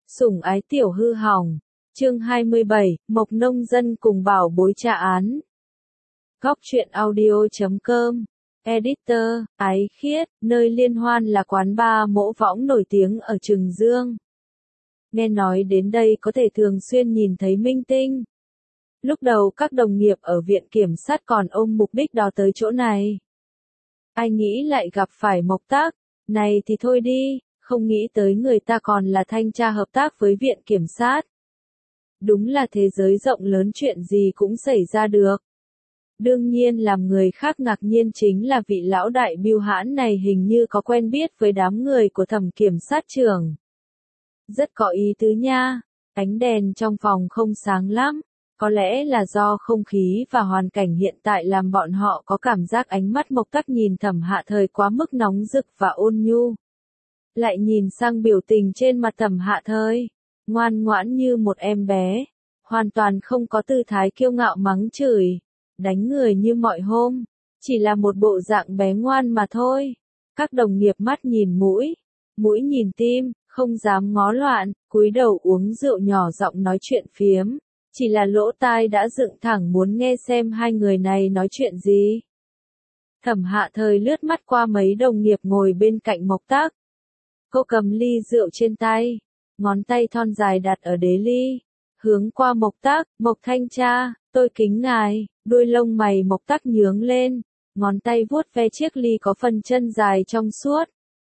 Sủng ái tiểu hư hỏng. Chương 27, Mộc nông dân cùng bảo bối tra án. Góc truyện audio.com. Editor, Ái Khiết, nơi liên hoan là quán bar mỗ võng nổi tiếng ở Trừng Dương. Nghe nói đến đây có thể thường xuyên nhìn thấy minh tinh. Lúc đầu các đồng nghiệp ở viện kiểm sát còn ôm mục đích đó tới chỗ này. Ai nghĩ lại gặp phải Mộc Tác, này thì thôi đi, không nghĩ tới người ta còn là thanh tra hợp tác với viện kiểm sát. Đúng là thế giới rộng lớn, chuyện gì cũng xảy ra được. Đương nhiên làm người khác ngạc nhiên chính là vị lão đại bưu hãn này hình như có quen biết với đám người của thẩm kiểm sát trưởng. Rất có ý tứ nha, ánh đèn trong phòng không sáng lắm. Có lẽ là do không khí và hoàn cảnh hiện tại làm bọn họ có cảm giác ánh mắt Mộc Tác nhìn Thẩm Hạ Thời quá mức nóng rực và ôn nhu. Lại nhìn sang biểu tình trên mặt Thẩm Hạ Thời, ngoan ngoãn như một em bé, hoàn toàn không có tư thái kiêu ngạo mắng chửi, đánh người như mọi hôm, chỉ là một bộ dạng bé ngoan mà thôi. Các đồng nghiệp mắt nhìn mũi, mũi nhìn tim, không dám ngó loạn, cúi đầu uống rượu nhỏ giọng nói chuyện phiếm. Chỉ là lỗ tai đã dựng thẳng muốn nghe xem hai người này nói chuyện gì. Thẩm Hạ Thời lướt mắt qua mấy đồng nghiệp ngồi bên cạnh Mộc Tác. Cô cầm ly rượu trên tay, ngón tay thon dài đặt ở đế ly, hướng qua Mộc Tác, Mộc thanh tra, tôi kính ngài, đuôi lông mày Mộc Tác nhướng lên, ngón tay vuốt ve chiếc ly có phần chân dài trong suốt.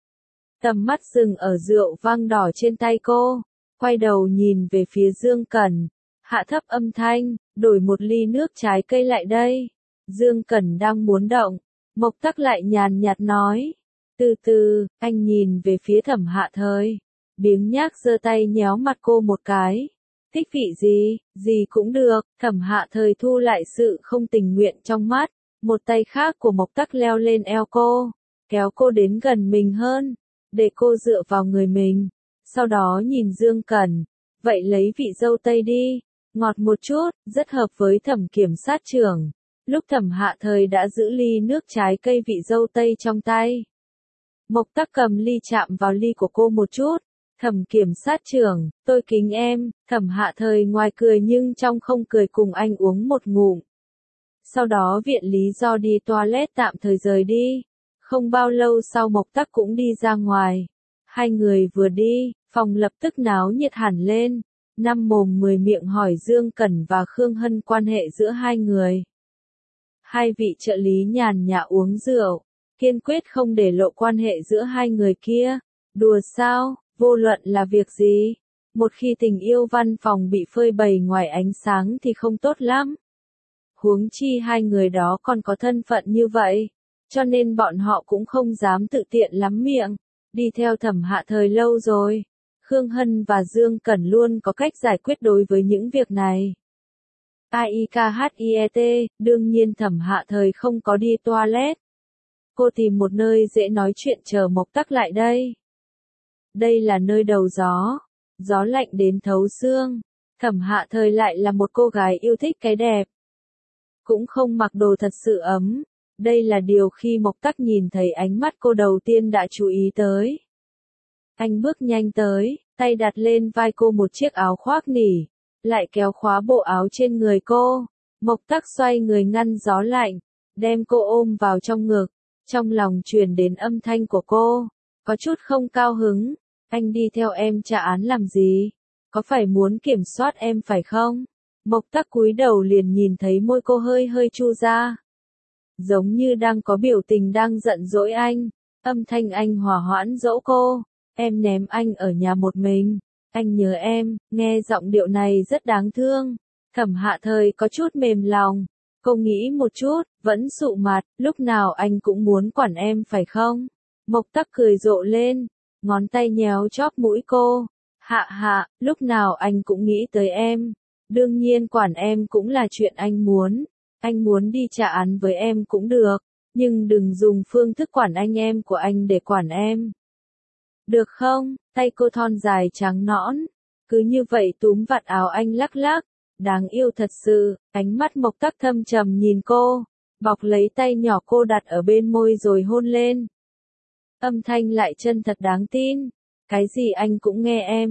Tầm mắt dừng ở rượu vang đỏ trên tay cô, quay đầu nhìn về phía Dương Cẩn. Hạ thấp âm thanh, đổi một ly nước trái cây lại đây. Dương Cẩn đang muốn động, Mộc Tác lại nhàn nhạt nói. Từ từ, anh nhìn về phía Thẩm Hạ Thời. Biếng nhác giơ tay nhéo mặt cô một cái. Thích vị gì cũng được. Thẩm Hạ Thời thu lại sự không tình nguyện trong mắt. Một tay khác của Mộc Tác leo lên eo cô, kéo cô đến gần mình hơn, để cô dựa vào người mình. Sau đó nhìn Dương Cẩn, vậy lấy vị dâu tây đi. Ngọt một chút, rất hợp với thẩm kiểm sát trưởng. Lúc Thẩm Hạ Thời đã giữ ly nước trái cây vị dâu tây trong tay. Mộc Tác cầm ly chạm vào ly của cô một chút. Thẩm kiểm sát trưởng, tôi kính em. Thẩm Hạ Thời ngoài cười nhưng trong không cười cùng anh uống một ngụm. Sau đó viện lý do đi toilet tạm thời rời đi. Không bao lâu sau Mộc Tác cũng đi ra ngoài. Hai người vừa đi, phòng lập tức náo nhiệt hẳn lên. Năm mồm 10 miệng hỏi Dương Cẩn và Khương Hân quan hệ giữa hai người. Hai vị trợ lý nhàn nhã uống rượu, kiên quyết không để lộ quan hệ giữa hai người kia. Đùa sao, vô luận là việc gì, một khi tình yêu văn phòng bị phơi bày ngoài ánh sáng thì không tốt lắm. Huống chi hai người đó còn có thân phận như vậy, cho nên bọn họ cũng không dám tự tiện lắm miệng. Đi theo Thẩm Hạ Thời lâu rồi, Khương Hân và Dương Cẩn luôn có cách giải quyết đối với những việc này. AIKHIET, đương nhiên Thẩm Hạ Thời không có đi toilet. Cô tìm một nơi dễ nói chuyện chờ Mộc Tác lại đây. Đây là nơi đầu gió, gió lạnh đến thấu xương. Thẩm Hạ Thời lại là một cô gái yêu thích cái đẹp. Cũng không mặc đồ thật sự ấm. Đây là điều khi Mộc Tác nhìn thấy ánh mắt cô đầu tiên đã chú ý tới. Anh bước nhanh tới, tay đặt lên vai cô một chiếc áo khoác nỉ, lại kéo khóa bộ áo trên người cô. Mộc Tác xoay người ngăn gió lạnh, đem cô ôm vào trong ngực, trong lòng truyền đến âm thanh của cô, có chút không cao hứng. Anh đi theo em tra án làm gì? Có phải muốn kiểm soát em phải không? Mộc Tác cúi đầu liền nhìn thấy môi cô hơi hơi chu ra. Giống như đang có biểu tình đang giận dỗi anh, âm thanh anh hòa hoãn dỗ cô. Em ném anh ở nhà một mình, anh nhớ em, nghe giọng điệu này rất đáng thương. Thẩm Hạ Thời có chút mềm lòng, cô nghĩ một chút, vẫn sụ mặt, lúc nào anh cũng muốn quản em phải không? Mộc Tác cười rộ lên, ngón tay nhéo chóp mũi cô. Hạ, lúc nào anh cũng nghĩ tới em, đương nhiên quản em cũng là chuyện anh muốn đi trả án với em cũng được, nhưng đừng dùng phương thức quản anh em của anh để quản em. Được không? Tay cô thon dài trắng nõn, cứ như vậy túm vạt áo anh lắc lắc, đáng yêu thật sự. Ánh mắt Mộc Tác thâm trầm nhìn cô, bọc lấy tay nhỏ cô đặt ở bên môi rồi hôn lên. Âm thanh lại chân thật đáng tin, cái gì anh cũng nghe em,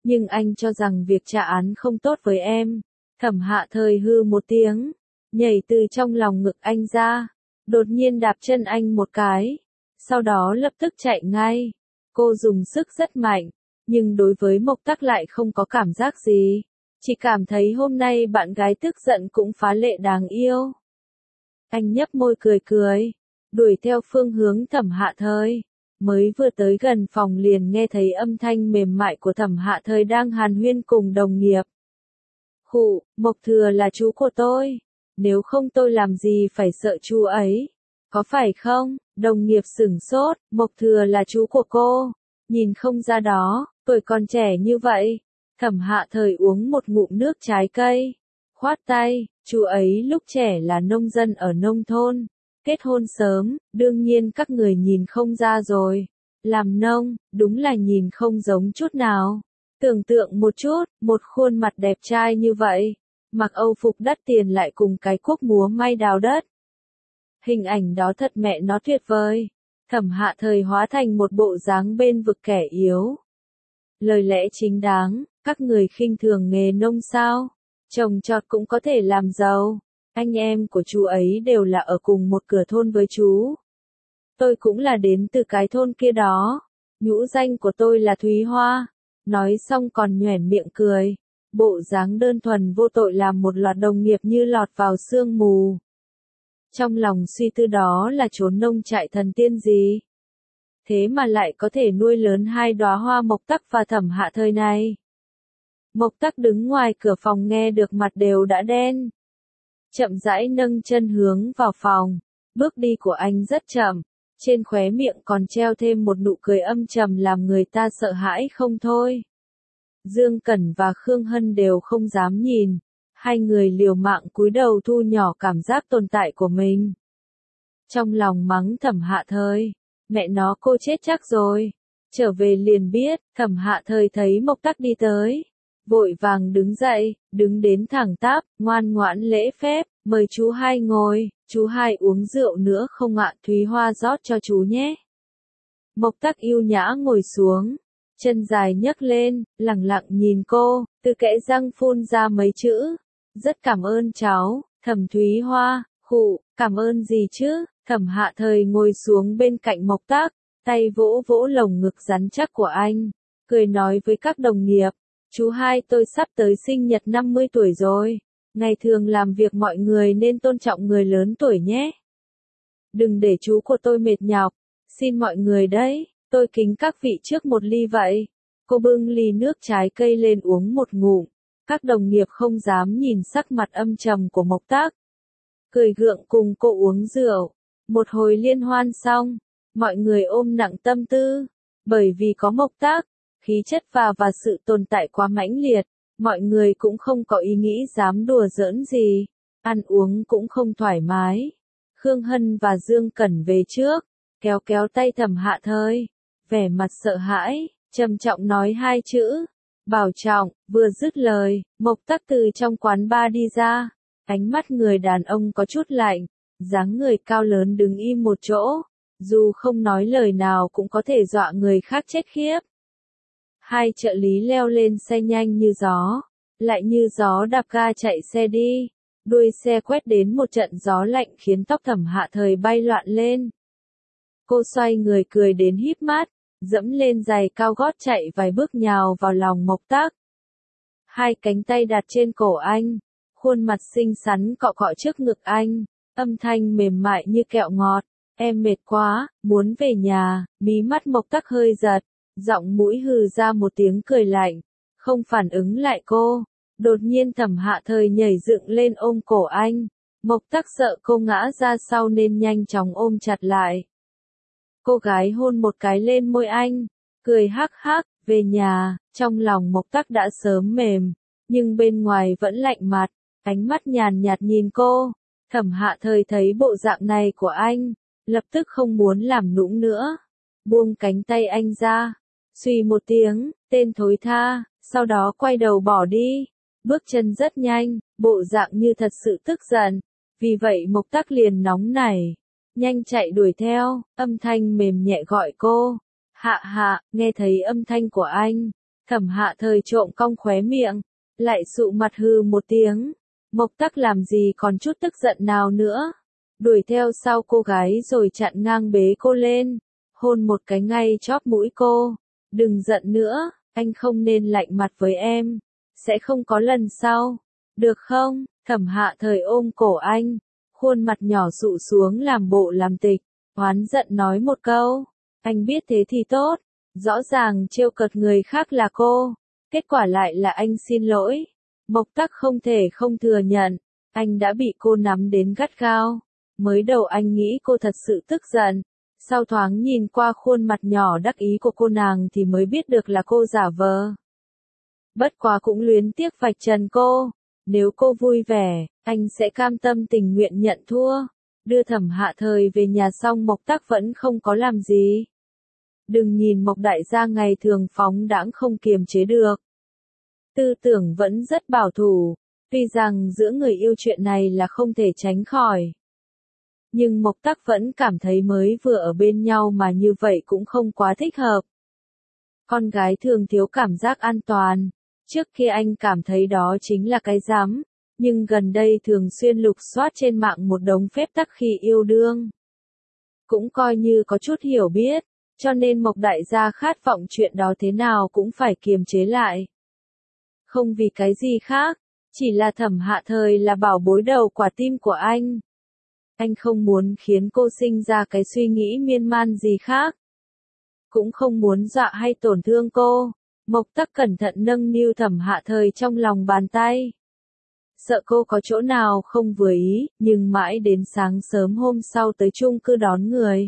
nhưng anh cho rằng việc trả án không tốt với em. Thẩm Hạ Thời hư một tiếng, nhảy từ trong lòng ngực anh ra, đột nhiên đạp chân anh một cái, sau đó lập tức chạy ngay. Cô dùng sức rất mạnh, nhưng đối với Mộc Tắc lại không có cảm giác gì, chỉ cảm thấy hôm nay bạn gái tức giận cũng phá lệ đáng yêu. Anh nhấp môi cười cười, đuổi theo phương hướng Thẩm Hạ Thời. Mới vừa tới gần phòng liền nghe thấy âm thanh mềm mại của Thẩm Hạ Thời đang hàn huyên cùng đồng nghiệp. Khụ, Mộc Thừa là chú của tôi, nếu không tôi làm gì phải sợ chú ấy, có phải không? Đồng nghiệp sửng sốt, Mộc Thừa là chú của cô, nhìn không ra đó, tuổi còn trẻ như vậy. Thẩm Hạ Thời uống một ngụm nước trái cây, khoát tay, chú ấy lúc trẻ là nông dân ở nông thôn, kết hôn sớm, đương nhiên các người nhìn không ra rồi. Làm nông, đúng là nhìn không giống chút nào. Tưởng tượng một chút, một khuôn mặt đẹp trai như vậy, mặc Âu phục đắt tiền lại cùng cái cuốc múa may đào đất. Hình ảnh đó thật mẹ nó tuyệt vời. Thẩm Hạ Thời hóa thành một bộ dáng bên vực kẻ yếu. Lời lẽ chính đáng, các người khinh thường nghề nông sao? Trồng trọt cũng có thể làm giàu. Anh em của chú ấy đều là ở cùng một cửa thôn với chú. Tôi cũng là đến từ cái thôn kia đó. Nhũ danh của tôi là Thúy Hoa. Nói xong còn nhoẻn miệng cười. Bộ dáng đơn thuần vô tội làm một loạt đồng nghiệp như lọt vào sương mù. Trong lòng suy tư đó là trốn nông trại thần tiên gì? Thế mà lại có thể nuôi lớn hai đóa hoa Mộc Tắc và Thẩm Hạ Thời này. Mộc Tắc đứng ngoài cửa phòng nghe được mặt đều đã đen. Chậm rãi nâng chân hướng vào phòng, bước đi của anh rất chậm, trên khóe miệng còn treo thêm một nụ cười âm trầm làm người ta sợ hãi không thôi. Dương Cẩn và Khương Hân đều không dám nhìn, hai người liều mạng cúi đầu thu nhỏ cảm giác tồn tại của mình. Trong lòng mắng Thẩm Hạ Thời, mẹ nó cô chết chắc rồi. Trở về liền biết, Thẩm Hạ Thời thấy Mộc Tắc đi tới, vội vàng đứng dậy, đứng đến thẳng tắp, ngoan ngoãn lễ phép, mời chú hai ngồi, chú hai uống rượu nữa không ạ? Thúy Hoa rót cho chú nhé. Mộc Tắc yêu nhã ngồi xuống, chân dài nhấc lên, lẳng lặng nhìn cô, từ kẽ răng phun ra mấy chữ, rất cảm ơn cháu. Thẩm Thúy Hoa, khụ, cảm ơn gì chứ? Thẩm Hạ Thời ngồi xuống bên cạnh Mộc Tắc, tay vỗ vỗ lồng ngực rắn chắc của anh, cười nói với các đồng nghiệp, chú hai tôi sắp tới sinh nhật 50 tuổi rồi, ngày thường làm việc mọi người nên tôn trọng người lớn tuổi nhé. Đừng để chú của tôi mệt nhọc, xin mọi người đấy, tôi kính các vị trước một ly vậy. Cô bưng ly nước trái cây lên uống một ngụm, các đồng nghiệp không dám nhìn sắc mặt âm trầm của Mộc Tắc. Cười gượng cùng cô uống rượu, một hồi liên hoan xong, mọi người ôm nặng tâm tư, bởi vì có Mộc Tắc, khí chất và sự tồn tại quá mãnh liệt, mọi người cũng không có ý nghĩ dám đùa giỡn gì, ăn uống cũng không thoải mái. Khương Hân và Dương Cẩn về trước, kéo kéo tay Thẩm Hạ Thời, vẻ mặt sợ hãi, trầm trọng nói hai chữ, bảo trọng. Vừa dứt lời, Mộc Tắc từ trong quán bar đi ra, ánh mắt người đàn ông có chút lạnh, dáng người cao lớn đứng im một chỗ, dù không nói lời nào cũng có thể dọa người khác chết khiếp. Hai trợ lý leo lên xe nhanh như gió, lại như gió đạp ga chạy xe đi, đuôi xe quét đến một trận gió lạnh khiến tóc Thẩm Hạ Thời bay loạn lên. Cô xoay người cười đến híp mắt, dẫm lên giày cao gót chạy vài bước nhào vào lòng Mộc Tắc. Hai cánh tay đặt trên cổ anh, khuôn mặt xinh xắn cọ cọ trước ngực anh, âm thanh mềm mại như kẹo ngọt. Em mệt quá, muốn về nhà. Mí mắt Mộc Tắc hơi giật, giọng mũi hừ ra một tiếng cười lạnh, không phản ứng lại cô. Đột nhiên Thẩm Hạ Thời nhảy dựng lên ôm cổ anh. Mộc Tắc sợ cô ngã ra sau nên nhanh chóng ôm chặt lại. Cô gái hôn một cái lên môi anh, cười hắc hắc. Về nhà. Trong lòng Mộc Tắc đã sớm mềm, nhưng bên ngoài vẫn lạnh mặt, ánh mắt nhàn nhạt nhìn cô. Thẩm Hạ Thời thấy bộ dạng này của anh, lập tức không muốn làm nũng nữa, buông cánh tay anh ra, suy một tiếng, tên thối tha, sau đó quay đầu bỏ đi, bước chân rất nhanh, bộ dạng như thật sự tức giận, vì vậy Mộc Tắc liền nóng nảy, nhanh chạy đuổi theo, âm thanh mềm nhẹ gọi cô, Hạ Hạ. Nghe thấy âm thanh của anh, Thẩm Hạ Thời trộm cong khóe miệng, lại sụ mặt hừ một tiếng. Mộc Tắc làm gì còn chút tức giận nào nữa. Đuổi theo sau cô gái rồi chặn ngang bế cô lên, hôn một cái ngay chóp mũi cô. Đừng giận nữa, anh không nên lạnh mặt với em. Sẽ không có lần sau. Được không? Thẩm Hạ Thời ôm cổ anh, khuôn mặt nhỏ dụ xuống làm bộ làm tịch, oán giận nói một câu. Anh biết thế thì tốt. Rõ ràng trêu cợt người khác là cô, kết quả lại là anh xin lỗi. Mộc Tắc không thể không thừa nhận, anh đã bị cô nắm đến gắt gao. Mới đầu anh nghĩ cô thật sự tức giận, sau thoáng nhìn qua khuôn mặt nhỏ đắc ý của cô nàng thì mới biết được là cô giả vờ. Bất quá cũng luyến tiếc vạch trần cô, nếu cô vui vẻ, anh sẽ cam tâm tình nguyện nhận thua. Đưa Thẩm Hạ Thời về nhà xong Mộc Tắc vẫn không có làm gì. Đừng nhìn Mộc đại gia ngày thường phóng đãng không kiềm chế được. Tư tưởng vẫn rất bảo thủ, tuy rằng giữa người yêu chuyện này là không thể tránh khỏi. Nhưng Mộc Tắc vẫn cảm thấy mới vừa ở bên nhau mà như vậy cũng không quá thích hợp. Con gái thường thiếu cảm giác an toàn, trước kia anh cảm thấy đó chính là cái rắm, nhưng gần đây thường xuyên lục soát trên mạng một đống phép tắc khi yêu đương. Cũng coi như có chút hiểu biết. Cho nên Mộc đại gia khát vọng chuyện đó thế nào cũng phải kiềm chế lại. Không vì cái gì khác, chỉ là Thẩm Hạ Thời là bảo bối đầu quả tim của anh. Anh không muốn khiến cô sinh ra cái suy nghĩ miên man gì khác. Cũng không muốn dọa hay tổn thương cô. Mộc Tắc cẩn thận nâng niu Thẩm Hạ Thời trong lòng bàn tay. Sợ cô có chỗ nào không vừa ý, nhưng mãi đến sáng sớm hôm sau tới chung cư đón người.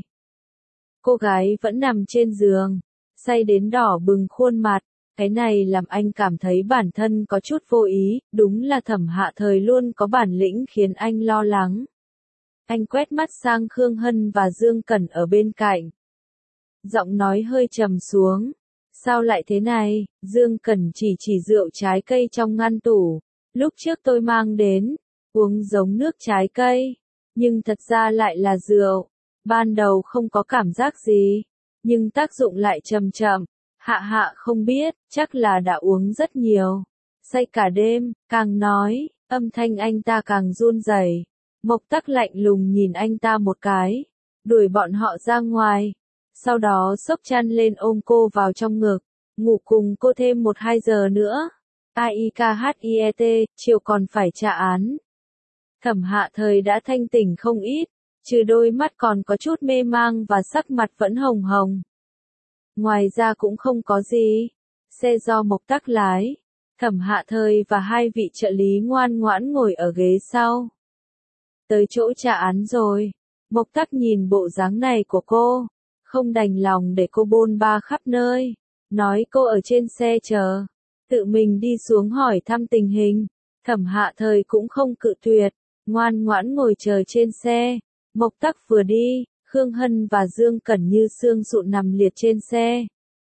Cô gái vẫn nằm trên giường, say đến đỏ bừng khuôn mặt, cái này làm anh cảm thấy bản thân có chút vô ý, đúng là Thẩm Hạ Thời luôn có bản lĩnh khiến anh lo lắng. Anh quét mắt sang Khương Hân và Dương Cẩn ở bên cạnh. Giọng nói hơi trầm xuống. Sao lại thế này? Dương Cẩn chỉ rượu trái cây trong ngăn tủ. Lúc trước tôi mang đến, uống giống nước trái cây, nhưng thật ra lại là rượu. Ban đầu không có cảm giác gì, nhưng tác dụng lại chậm chậm. Hạ không biết, chắc là đã uống rất nhiều. Say cả đêm, càng nói, âm thanh anh ta càng run rẩy. Mộc Tắc lạnh lùng nhìn anh ta một cái, đuổi bọn họ ra ngoài. Sau đó xốc chăn lên ôm cô vào trong ngực, ngủ cùng cô thêm 1-2 giờ nữa. AIKHIET, chiều còn phải trả án. Thẩm Hạ Thời đã thanh tỉnh không ít, trừ đôi mắt còn có chút mê mang và sắc mặt vẫn hồng hồng. Ngoài ra cũng không có gì. Xe do Mộc Tắc lái, Thẩm Hạ Thời và 2 vị trợ lý ngoan ngoãn ngồi ở ghế sau. Tới chỗ trả án rồi. Mộc Tắc nhìn bộ dáng này của cô, không đành lòng để cô bôn ba khắp nơi. Nói cô ở trên xe chờ, tự mình đi xuống hỏi thăm tình hình. Thẩm Hạ Thời cũng không cự tuyệt, ngoan ngoãn ngồi chờ trên xe. Mộc Tắc vừa đi, Khương Hân và Dương Cẩn như xương sụn nằm liệt trên xe.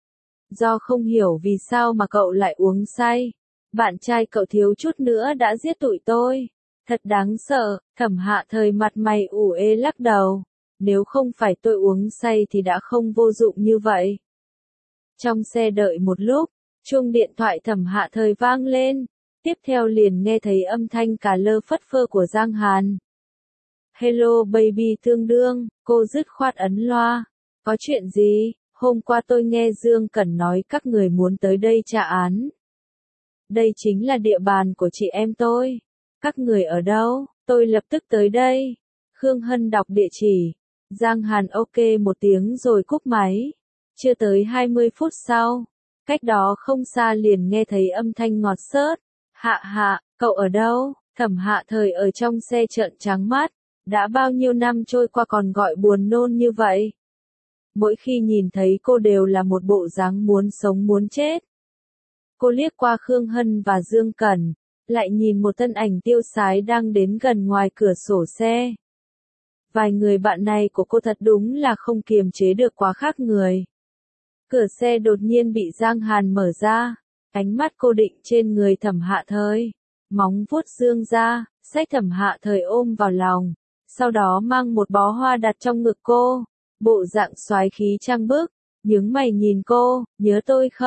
Do không hiểu vì sao mà cậu lại uống say. Bạn trai cậu thiếu chút nữa đã giết tụi tôi. Thật đáng sợ. Thẩm Hạ Thời mặt mày ủ ê lắc đầu. Nếu không phải tôi uống say thì đã không vô dụng như vậy. Trong xe đợi một lúc, chuông điện thoại Thẩm Hạ Thời vang lên. Tiếp theo liền nghe thấy âm thanh cà lơ phất phơ của Giang Hàn. Hello baby tương đương, cô dứt khoát ấn loa. Có chuyện gì? Hôm qua tôi nghe Dương Cẩn nói các người muốn tới đây trả án. Đây chính là địa bàn của chị em tôi. Các người ở đâu? Tôi lập tức tới đây. Khương Hân đọc địa chỉ. Giang Hàn ok một tiếng rồi cúp máy. Chưa tới 20 phút sau, cách đó không xa liền nghe thấy âm thanh ngọt xớt. Hạ, cậu ở đâu? Thẩm Hạ Thời ở trong xe trợn trắng mắt. Đã bao nhiêu năm trôi qua còn gọi buồn nôn như vậy. Mỗi khi nhìn thấy cô đều là một bộ dáng muốn sống muốn chết. Cô liếc qua Khương Hân và Dương Cẩn, lại nhìn một thân ảnh tiêu sái đang đến gần ngoài cửa sổ xe. Vài người bạn này của cô thật đúng là không kiềm chế được quá khác người. Cửa xe đột nhiên bị Giang Hàn mở ra, ánh mắt cô định trên người Thẩm Hạ Thời, móng vuốt dương ra, xách Thẩm Hạ Thời ôm vào lòng, sau đó mang một bó hoa đặt trong ngực cô, bộ dạng soái khí trang bức, nhướng mày nhìn cô, nhớ tôi không?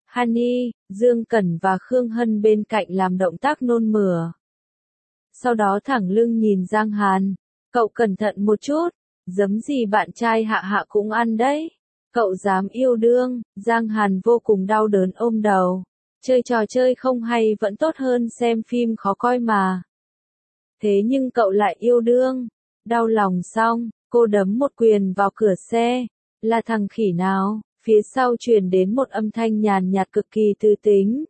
Honey, Dương Cẩn và Khương Hân bên cạnh làm động tác nôn mửa. Sau đó thẳng lưng nhìn Giang Hàn. Cậu cẩn thận một chút, giấm gì bạn trai Hạ Hạ cũng ăn đấy. Cậu dám yêu đương, Giang Hàn vô cùng đau đớn ôm đầu. Chơi trò chơi không hay vẫn tốt hơn xem phim khó coi mà. Thế nhưng cậu lại yêu đương. Đau lòng xong, cô đấm một quyền vào cửa xe. Là thằng khỉ nào? Phía sau truyền đến một âm thanh nhàn nhạt cực kỳ tư tính.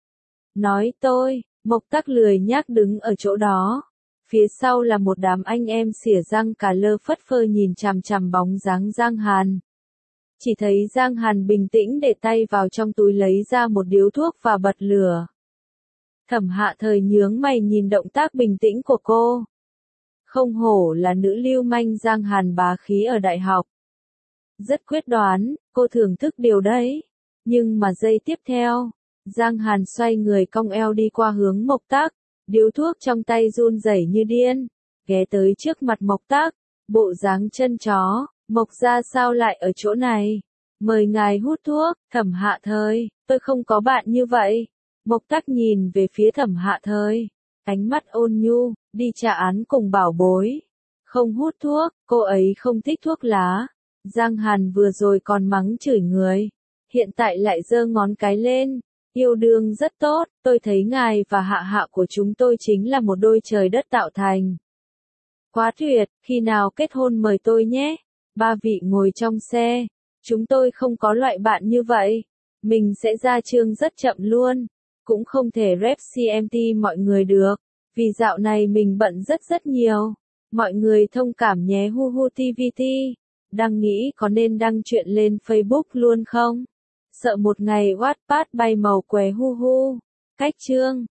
Nói tôi, Mộc Tắc lười nhác đứng ở chỗ đó. Phía sau là một đám anh em xỉa răng cả lơ phất phơ nhìn chằm chằm bóng dáng Giang Hàn. Chỉ thấy Giang Hàn bình tĩnh để tay vào trong túi lấy ra một điếu thuốc và bật lửa. Thẩm Hạ Thời nhướng mày nhìn động tác bình tĩnh của cô. Không hổ là nữ lưu manh Giang Hàn bá khí ở đại học. Rất quyết đoán, cô thưởng thức điều đấy. Nhưng mà giây tiếp theo, Giang Hàn xoay người cong eo đi qua hướng Mộc Tắc, điếu thuốc trong tay run rẩy như điên, ghé tới trước mặt Mộc Tắc, bộ dáng chân chó, Mộc gia sao lại ở chỗ này? Mời ngài hút thuốc, Thẩm Hạ Thời, tôi không có bạn như vậy. Mộc Tắc nhìn về phía Thẩm Hạ Thời, ánh mắt ôn nhu, đi trả án cùng bảo bối. Không hút thuốc, cô ấy không thích thuốc lá. Giang Hàn vừa rồi còn mắng chửi người, hiện tại lại giơ ngón cái lên. Yêu đương rất tốt, tôi thấy ngài và Hạ Hạ của chúng tôi chính là một đôi trời đất tạo thành. Quá tuyệt, khi nào kết hôn mời tôi nhé. Ba vị ngồi trong xe, chúng tôi không có loại bạn như vậy. Mình sẽ ra chương rất chậm luôn, cũng không thể rep CMT mọi người được, vì dạo này mình bận rất nhiều. Mọi người thông cảm nhé hu hu TVT. Đang nghĩ có nên đăng chuyện lên Facebook luôn không? Sợ một ngày Wattpad bay màu què hu hu. Cách chương